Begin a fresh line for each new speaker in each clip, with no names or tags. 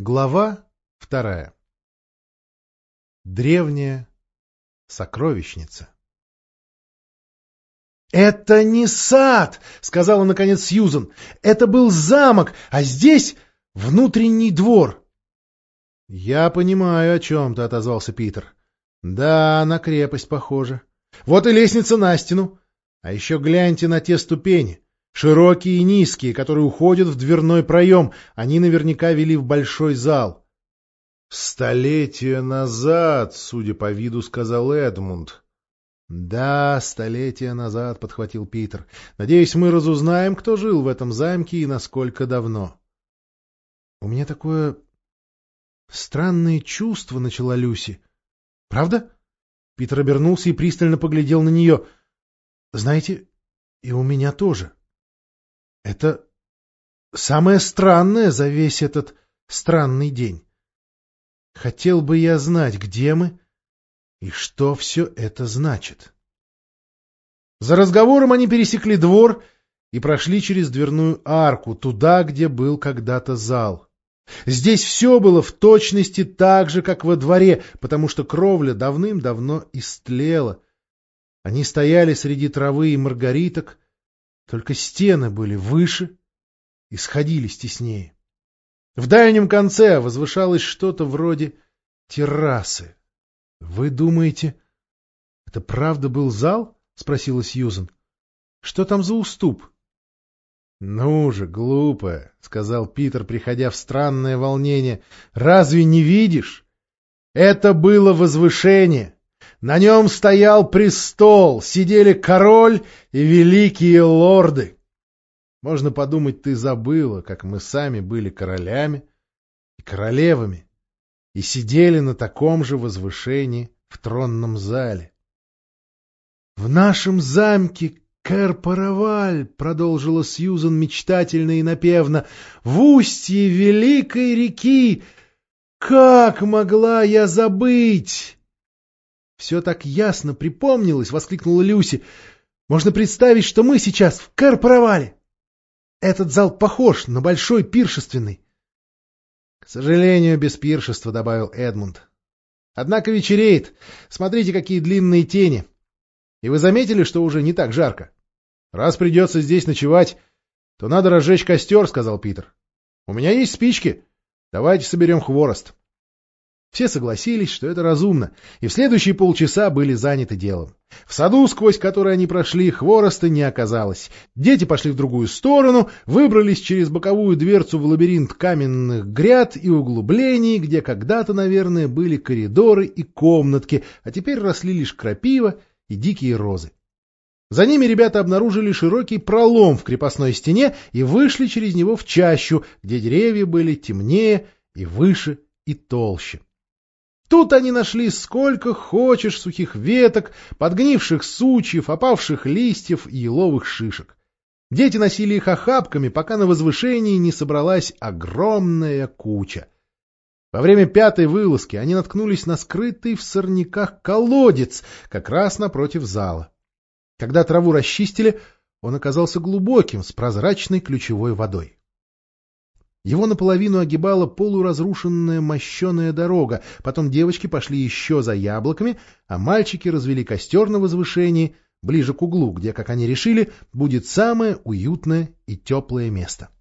Глава 2. Древняя сокровищница. «Это не сад!» — сказала наконец Сьюзен. «Это был замок, а здесь внутренний двор». «Я понимаю, о чем ты», — отозвался Питер. «Да, на крепость похоже. Вот и лестница на стену. А еще гляньте на те ступени. Широкие и низкие, которые уходят в дверной проем. Они наверняка вели в большой зал». «Столетия назад, судя по виду, — сказал Эдмунд». «Да, столетия назад», — подхватил Питер. «Надеюсь, мы разузнаем, кто жил в этом замке и насколько давно». «У меня такое странное чувство», — начала Люси. «Правда?» Питер обернулся и пристально поглядел на нее. «Знаете, и у меня тоже. Это самое странное за весь этот странный день. Хотел бы я знать, где мы и что все это значит». За разговором они пересекли двор и прошли через дверную арку, туда, где был когда-то зал. Здесь все было в точности так же, как во дворе, потому что кровля давным-давно истлела. Они стояли среди травы и маргариток, только стены были выше и сходились теснее. В дальнем конце возвышалось что-то вроде террасы. — Вы думаете, это правда был зал? — спросила Сьюзен. — Что там за уступ? — Ну же, глупая, — сказал Питер, приходя в странное волнение. — Разве не видишь? Это было возвышение. На нем стоял престол, сидели король и великие лорды. Можно подумать, ты забыла, как мы сами были королями и королевами и сидели на таком же возвышении в тронном зале. — В нашем замке Кэр-Параваль, — продолжила Сьюзен мечтательно и напевно, — в устье великой реки. Как могла я забыть? — Все так ясно припомнилось, — воскликнула Люси. — Можно представить, что мы сейчас в Кэр-Паравале. Этот зал похож на большой пиршественный. — К сожалению, без пиршества, — добавил Эдмунд. — Однако вечереет. Смотрите, какие длинные тени. И вы заметили, что уже не так жарко? Раз придется здесь ночевать, то надо разжечь костер, — сказал Питер. — У меня есть спички. Давайте соберем хворост. Все согласились, что это разумно, и в следующие полчаса были заняты делом. В саду, сквозь который они прошли, хвороста не оказалось. Дети пошли в другую сторону, выбрались через боковую дверцу в лабиринт каменных гряд и углублений, где когда-то, наверное, были коридоры и комнатки, а теперь росли лишь крапива и дикие розы. За ними ребята обнаружили широкий пролом в крепостной стене и вышли через него в чащу, где деревья были темнее и выше и толще. Тут они нашли сколько хочешь сухих веток, подгнивших сучьев, опавших листьев и еловых шишек. Дети носили их охапками, пока на возвышении не собралась огромная куча. Во время пятой вылазки они наткнулись на скрытый в сорняках колодец, как раз напротив зала. Когда траву расчистили, он оказался глубоким, с прозрачной ключевой водой. Его наполовину огибала полуразрушенная мощеная дорога, потом девочки пошли еще за яблоками, а мальчики развели костер на возвышении, ближе к углу, где, как они решили, будет самое уютное и теплое место.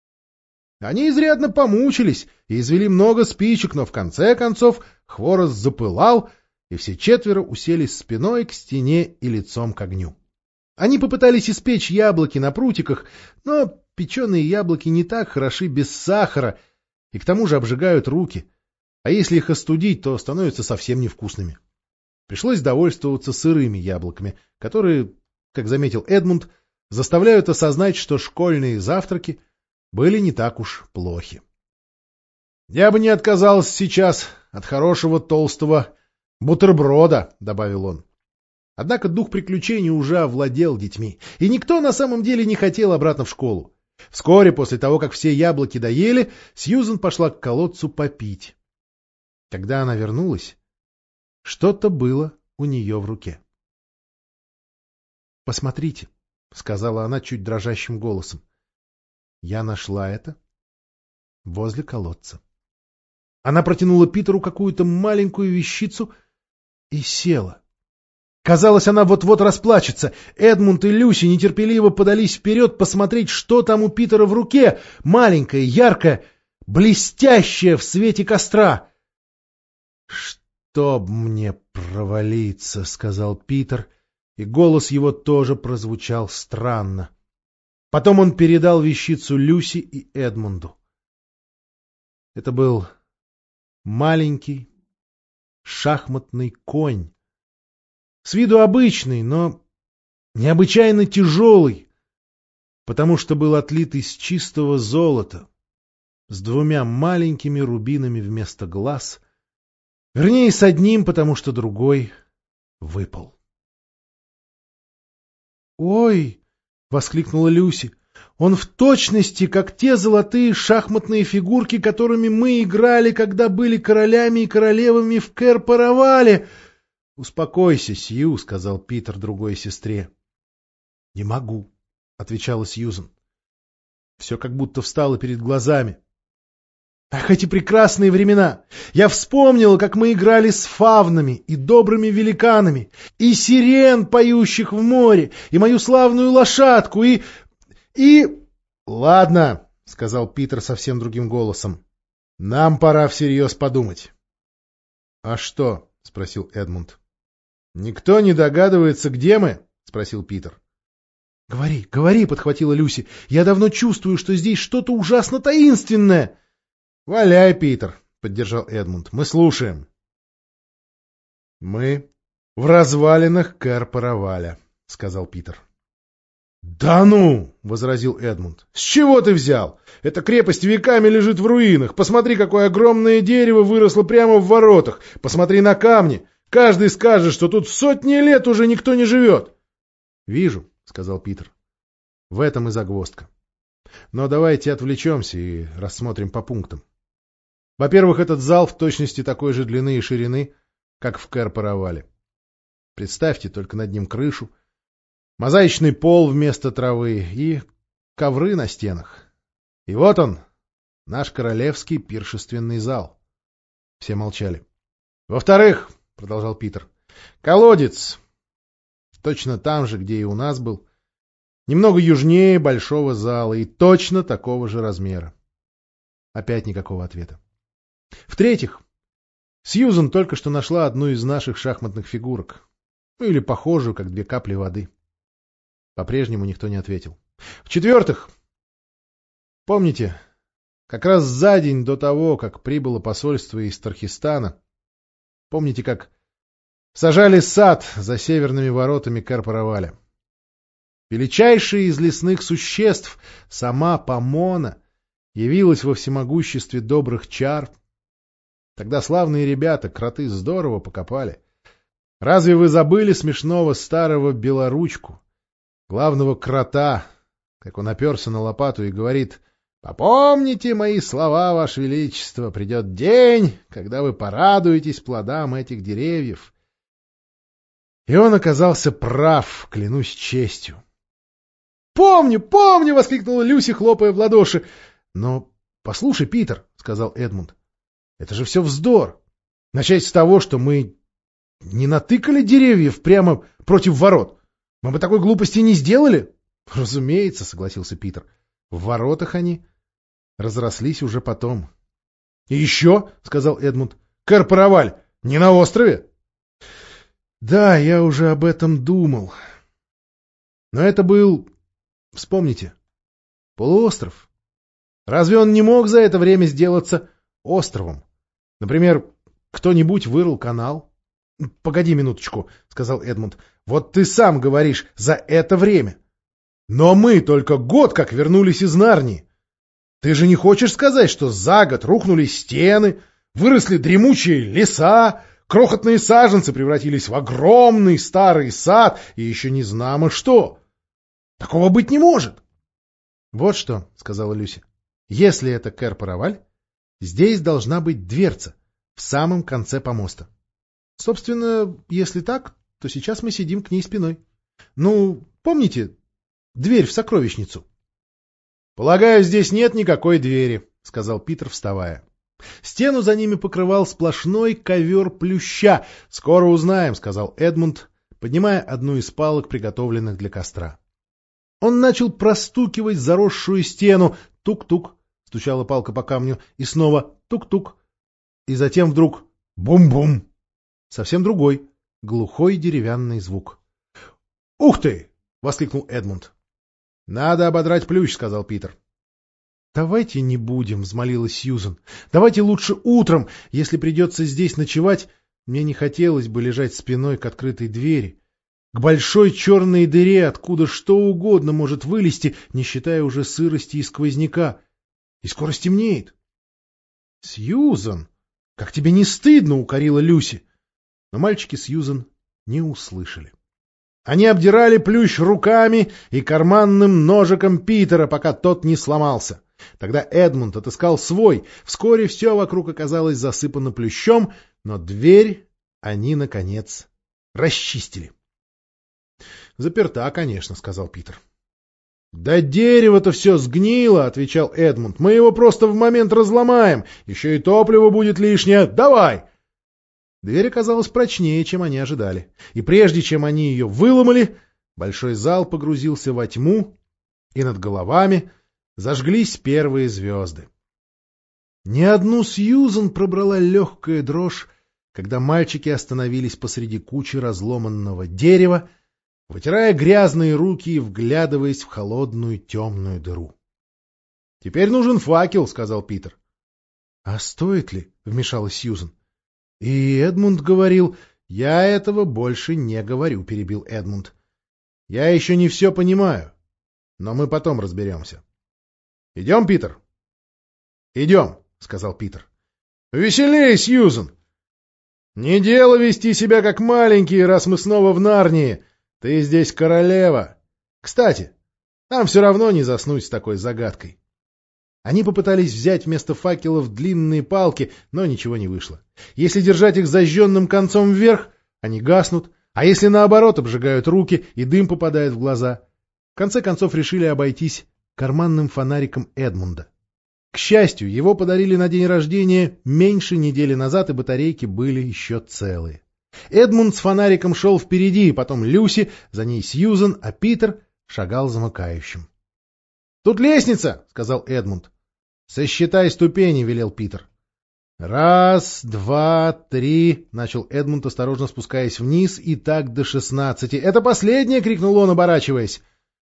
Они изрядно помучились и извели много спичек, но в конце концов хворост запылал, и все четверо уселись спиной к стене и лицом к огню. Они попытались испечь яблоки на прутиках, но печеные яблоки не так хороши без сахара и к тому же обжигают руки, а если их остудить, то становятся совсем невкусными. Пришлось довольствоваться сырыми яблоками, которые, как заметил Эдмунд, заставляют осознать, что школьные завтраки были не так уж плохи. — Я бы не отказался сейчас от хорошего толстого бутерброда, — добавил он. Однако дух приключений уже овладел детьми, и никто на самом деле не хотел обратно в школу. Вскоре после того, как все яблоки доели, Сьюзен пошла к колодцу попить. Когда она вернулась, что-то было у нее в руке. — Посмотрите, — сказала она чуть дрожащим голосом. — Я нашла это возле колодца. Она протянула Питеру какую-то маленькую вещицу и села. Казалось, она вот-вот расплачется. Эдмунд и Люси нетерпеливо подались вперед посмотреть, что там у Питера в руке, маленькое, яркое, блестящее в свете костра. «Чтоб мне провалиться», — сказал Питер, и голос его тоже прозвучал странно. Потом он передал вещицу Люси и Эдмунду. Это был маленький шахматный конь. С виду обычный, но необычайно тяжелый, потому что был отлит из чистого золота, с двумя маленькими рубинами вместо глаз, вернее, с одним, потому что другой выпал. «Ой!» — воскликнула Люси. «Он в точности, как те золотые шахматные фигурки, которыми мы играли, когда были королями и королевами в Кэр-Паравале!» «Успокойся, Сью», — сказал Питер другой сестре. «Не могу», — отвечала Сьюзен. Все как будто встало перед глазами. Ах, эти прекрасные времена! Я вспомнила, как мы играли с фавнами и добрыми великанами, и сирен, поющих в море, и мою славную лошадку, и... «Ладно», — сказал Питер совсем другим голосом, — «нам пора всерьез подумать». «А что?» — спросил Эдмунд. «Никто не догадывается, где мы?» — спросил Питер. «Говори, говори», — подхватила Люси. «Я давно чувствую, что здесь что-то ужасно таинственное». «Валяй, Питер», — поддержал Эдмунд. «Мы слушаем». «Мы в развалинах Кэр-Параваля», — сказал Питер. «Да ну!» — возразил Эдмунд. «С чего ты взял? Эта крепость веками лежит в руинах. Посмотри, какое огромное дерево выросло прямо в воротах. Посмотри на камни. Каждый скажет, что тут сотни лет уже никто не живет». «Вижу», — сказал Питер. «В этом и загвоздка. Но давайте отвлечемся и рассмотрим по пунктам. Во-первых, этот зал в точности такой же длины и ширины, как в Кэр-Паравале. Представьте только над ним крышу, мозаичный пол вместо травы и ковры на стенах. И вот он, наш королевский пиршественный зал». Все молчали. «Во-вторых, — продолжал Питер, — колодец, точно там же, где и у нас был, немного южнее большого зала и точно такого же размера». Опять никакого ответа. «В-третьих, Сьюзен только что нашла одну из наших шахматных фигурок, ну или похожую, как две капли воды». По-прежнему никто не ответил. «В-четвертых, помните, как раз за день до того, как прибыло посольство из Тархистана, помните, как сажали сад за северными воротами Кэр-Параваля? Величайшая из лесных существ, сама Помона, явилась во всемогуществе добрых чар. Тогда славные ребята кроты здорово покопали. Разве вы забыли смешного старого Белоручку, главного крота, как он оперся на лопату и говорит: «Попомните мои слова, Ваше Величество, придет день, когда вы порадуетесь плодам этих деревьев». И он оказался прав, клянусь честью. «Помню, помню!» — воскликнула Люси, хлопая в ладоши. «Но послушай, Питер, — сказал Эдмунд, — это же все вздор. Начать с того, что мы не натыкали деревьев прямо против ворот. Мы бы такой глупости не сделали». «Разумеется, — согласился Питер, — в воротах они разрослись уже потом». «И еще, — сказал Эдмунд, — Кэр-Параваль не на острове?» «Да, я уже об этом думал. Но это был, вспомните, полуостров. Разве он не мог за это время сделаться островом? Например, кто-нибудь вырыл канал?» «Погоди минуточку, — сказал Эдмунд, — вот ты сам говоришь «за это время». Но мы только год как вернулись из Нарнии. Ты же не хочешь сказать, что за год рухнули стены, выросли дремучие леса, крохотные саженцы превратились в огромный старый сад и еще не знамо что? Такого быть не может». «Вот что, — сказала Люси, — если это Кэр-Параваль, здесь должна быть дверца в самом конце помоста. Собственно, если так, то сейчас мы сидим к ней спиной. Ну, помните дверь в сокровищницу?» «Полагаю, здесь нет никакой двери», — сказал Питер, вставая. Стену за ними покрывал сплошной ковер плюща. — Скоро узнаем, — сказал Эдмунд, поднимая одну из палок, приготовленных для костра. Он начал простукивать заросшую стену. Тук-тук, стучала палка по камню, и снова тук-тук. И затем вдруг бум-бум. Совсем другой, глухой деревянный звук. — Ух ты! — воскликнул Эдмунд. — Надо ободрать плющ, — сказал Питер. — Давайте не будем, — взмолилась Сьюзен. — Давайте лучше утром. Если придется здесь ночевать, мне не хотелось бы лежать спиной к открытой двери, к большой черной дыре, откуда что угодно может вылезти, не считая уже сырости и сквозняка. И скоро стемнеет. — Сьюзен, как тебе не стыдно, — укорила Люси. Но мальчики Сьюзен не услышали. Они обдирали плющ руками и карманным ножиком Питера, пока тот не сломался. Тогда Эдмунд отыскал свой. Вскоре все вокруг оказалось засыпано плющом, но дверь они, наконец, расчистили. — Заперта, конечно, — сказал Питер. — Да дерево-то все сгнило, — отвечал Эдмунд. — Мы его просто в момент разломаем. Еще и топливо будет лишнее. Давай! Дверь оказалась прочнее, чем они ожидали. И прежде чем они ее выломали, большой зал погрузился во тьму, и над головами зажглись первые звезды. Ни одну Сьюзен пробрала легкая дрожь, когда мальчики остановились посреди кучи разломанного дерева, вытирая грязные руки и вглядываясь в холодную темную дыру. — Теперь нужен факел, — сказал Питер. — А стоит ли? — вмешалась Сьюзен. — И Эдмунд говорил... — Я этого больше не говорю, — перебил Эдмунд. — Я еще не все понимаю, но мы потом разберемся. — Идем, Питер? — Идем, — сказал Питер. — Веселей, Сьюзен! Не дело вести себя как маленькие, раз мы снова в Нарнии. Ты здесь королева. Кстати, нам все равно не заснуть с такой загадкой. Они попытались взять вместо факелов длинные палки, но ничего не вышло. Если держать их зажженным концом вверх, они гаснут, а если наоборот, обжигают руки, и дым попадает в глаза. В конце концов решили обойтись карманным фонариком Эдмунда. К счастью, его подарили на день рождения меньше недели назад, и батарейки были еще целые. Эдмунд с фонариком шел впереди, потом Люси, за ней Сьюзен, а Питер шагал замыкающим. — Тут лестница, — сказал Эдмунд. — Сосчитай ступени, — велел Питер. — Раз, два, три, — начал Эдмунд, осторожно спускаясь вниз, и так до 16. — Это последнее, — крикнул он, оборачиваясь.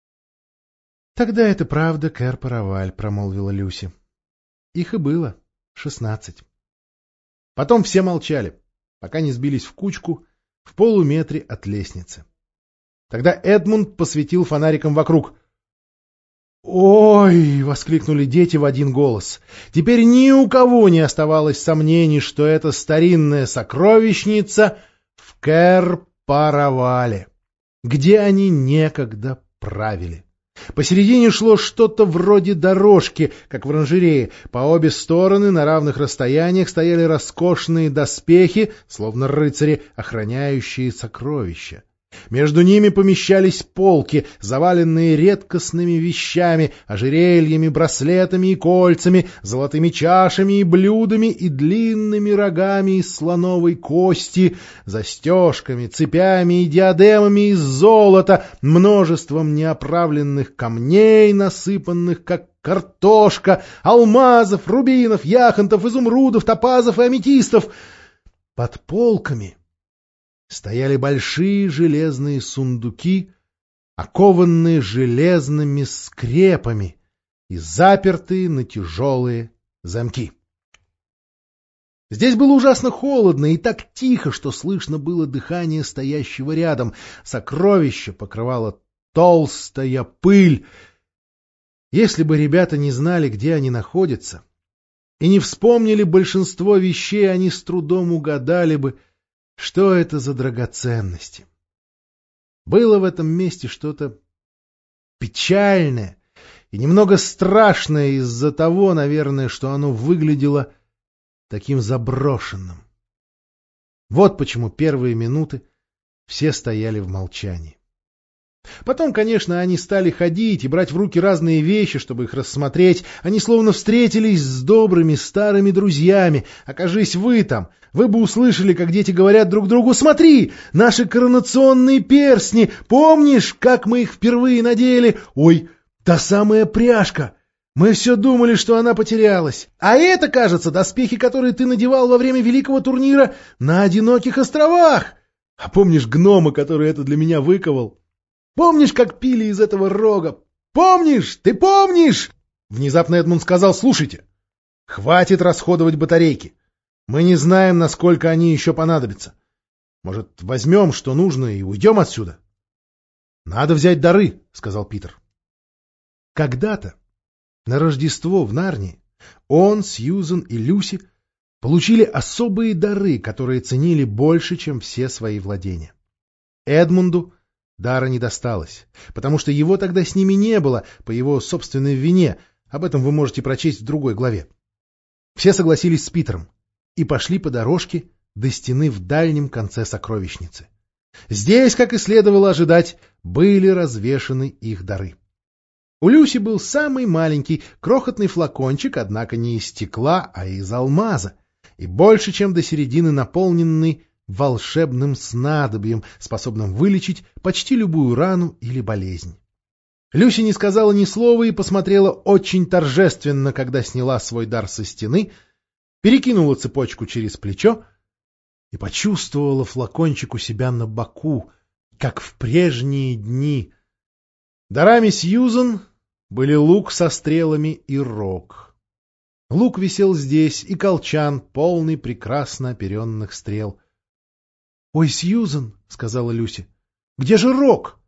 — Тогда это правда, Кэр Параваль, — промолвила Люси. Их и было 16. Потом все молчали, пока не сбились в кучку в полуметре от лестницы. Тогда Эдмунд посветил фонариком вокруг. «Ой!» — воскликнули дети в один голос. Теперь ни у кого не оставалось сомнений, что это старинная сокровищница в Кэр-Паравале, где они некогда правили. Посередине шло что-то вроде дорожки, как в оранжерее. По обе стороны на равных расстояниях стояли роскошные доспехи, словно рыцари, охраняющие сокровища. Между ними помещались полки, заваленные редкостными вещами, ожерельями, браслетами и кольцами, золотыми чашами и блюдами и длинными рогами из слоновой кости, застежками, цепями и диадемами из золота, множеством неоправленных камней, насыпанных как картошка, алмазов, рубинов, яхонтов, изумрудов, топазов и аметистов. Под полками стояли большие железные сундуки, окованные железными скрепами и запертые на тяжелые замки. Здесь было ужасно холодно и так тихо, что слышно было дыхание стоящего рядом. Сокровище покрывала толстая пыль. Если бы ребята не знали, где они находятся, и не вспомнили большинство вещей, они с трудом угадали бы, что это за драгоценности. Было в этом месте что-то печальное и немного страшное из-за того, наверное, что оно выглядело таким заброшенным. Вот почему первые минуты все стояли в молчании. Потом, конечно, они стали ходить и брать в руки разные вещи, чтобы их рассмотреть. Они словно встретились с добрыми старыми друзьями. Окажись вы там, вы бы услышали, как дети говорят друг другу: «Смотри, наши коронационные перстни! Помнишь, как мы их впервые надели? Ой, та самая пряжка! Мы все думали, что она потерялась. А это, кажется, доспехи, которые ты надевал во время великого турнира на Одиноких островах! А помнишь гнома, который это для меня выковал? Помнишь, как пили из этого рога? Помнишь? Ты помнишь?» Внезапно Эдмунд сказал: «Слушайте, хватит расходовать батарейки. Мы не знаем, насколько они еще понадобятся. Может, возьмем, что нужно, и уйдем отсюда?» «Надо взять дары», — сказал Питер. Когда-то, на Рождество в Нарнии, он, Сьюзен и Люси получили особые дары, которые ценили больше, чем все свои владения. Эдмунду дара не досталось, потому что его тогда с ними не было, по его собственной вине. Об этом вы можете прочесть в другой главе. Все согласились с Питером и пошли по дорожке до стены в дальнем конце сокровищницы. Здесь, как и следовало ожидать, были развешаны их дары. У Люси был самый маленький, крохотный флакончик, однако не из стекла, а из алмаза, и больше, чем до середины, наполненный волшебным снадобьем, способным вылечить почти любую рану или болезнь. Люси не сказала ни слова и посмотрела очень торжественно, когда сняла свой дар со стены, перекинула цепочку через плечо и почувствовала флакончик у себя на боку, как в прежние дни. Дарами Сьюзен были лук со стрелами и рог. Лук висел здесь, и колчан, полный прекрасно оперенных стрел. — Ой, Сьюзен, — сказала Люси, — где же рог?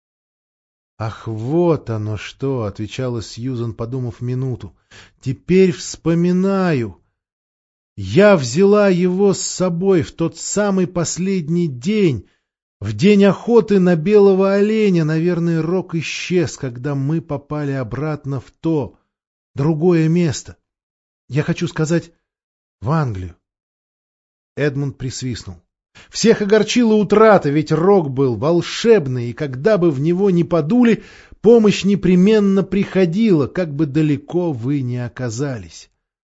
— Ах, вот оно что, — отвечала Сьюзен, подумав минуту. — Теперь вспоминаю. Я взяла его с собой в тот самый последний день. В день охоты на белого оленя, наверное, рог исчез, когда мы попали обратно в то, другое место. Я хочу сказать, в Англию. Эдмунд присвистнул. Всех огорчила утрата, ведь рог был волшебный, и когда бы в него ни подули, помощь непременно приходила, как бы далеко вы ни оказались.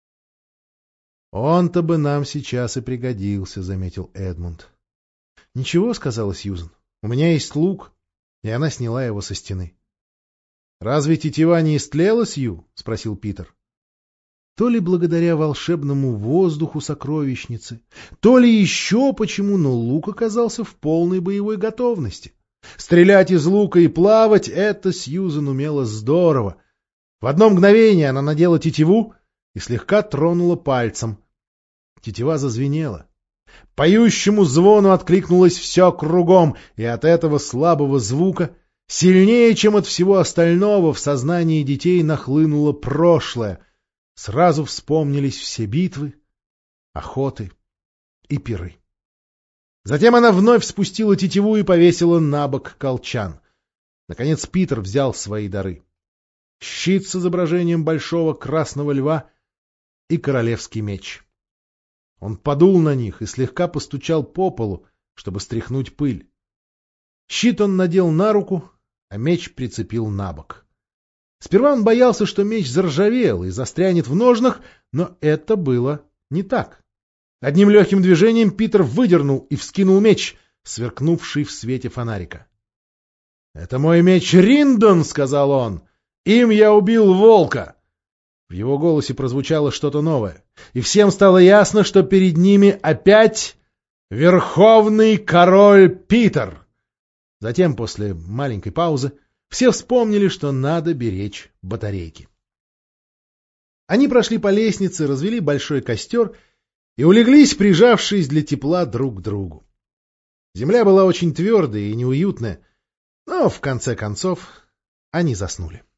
Он-то бы нам сейчас и пригодился, — заметил Эдмунд. — Ничего, — сказала Сьюзен, — у меня есть лук, и она сняла его со стены. — Разве тетива не истлела, Сью? — спросил Питер. То ли благодаря волшебному воздуху сокровищницы, то ли еще почему, но лук оказался в полной боевой готовности. Стрелять из лука и плавать — это Сьюзен умела здорово. В одно мгновение она надела тетиву и слегка тронула пальцем. Тетива зазвенела. Поющему звону откликнулось все кругом, и от этого слабого звука, сильнее, чем от всего остального, в сознании детей нахлынуло прошлое. Сразу вспомнились все битвы, охоты и пиры. Затем она вновь спустила тетиву и повесила на бок колчан. Наконец Питер взял свои дары. Щит с изображением большого красного льва и королевский меч. Он подул на них и слегка постучал по полу, чтобы стряхнуть пыль. Щит он надел на руку, а меч прицепил на бок. Сперва он боялся, что меч заржавел и застрянет в ножнах, но это было не так. Одним легким движением Питер выдернул и вскинул меч, сверкнувший в свете фонарика. — Это мой меч Риндон, — сказал он. — Им я убил волка. В его голосе прозвучало что-то новое, и всем стало ясно, что перед ними опять Верховный Король Питер. Затем, после маленькой паузы, все вспомнили, что надо беречь батарейки. Они прошли по лестнице, развели большой костер и улеглись, прижавшись для тепла друг к другу. Земля была очень твердая и неуютная, но, в конце концов, они заснули.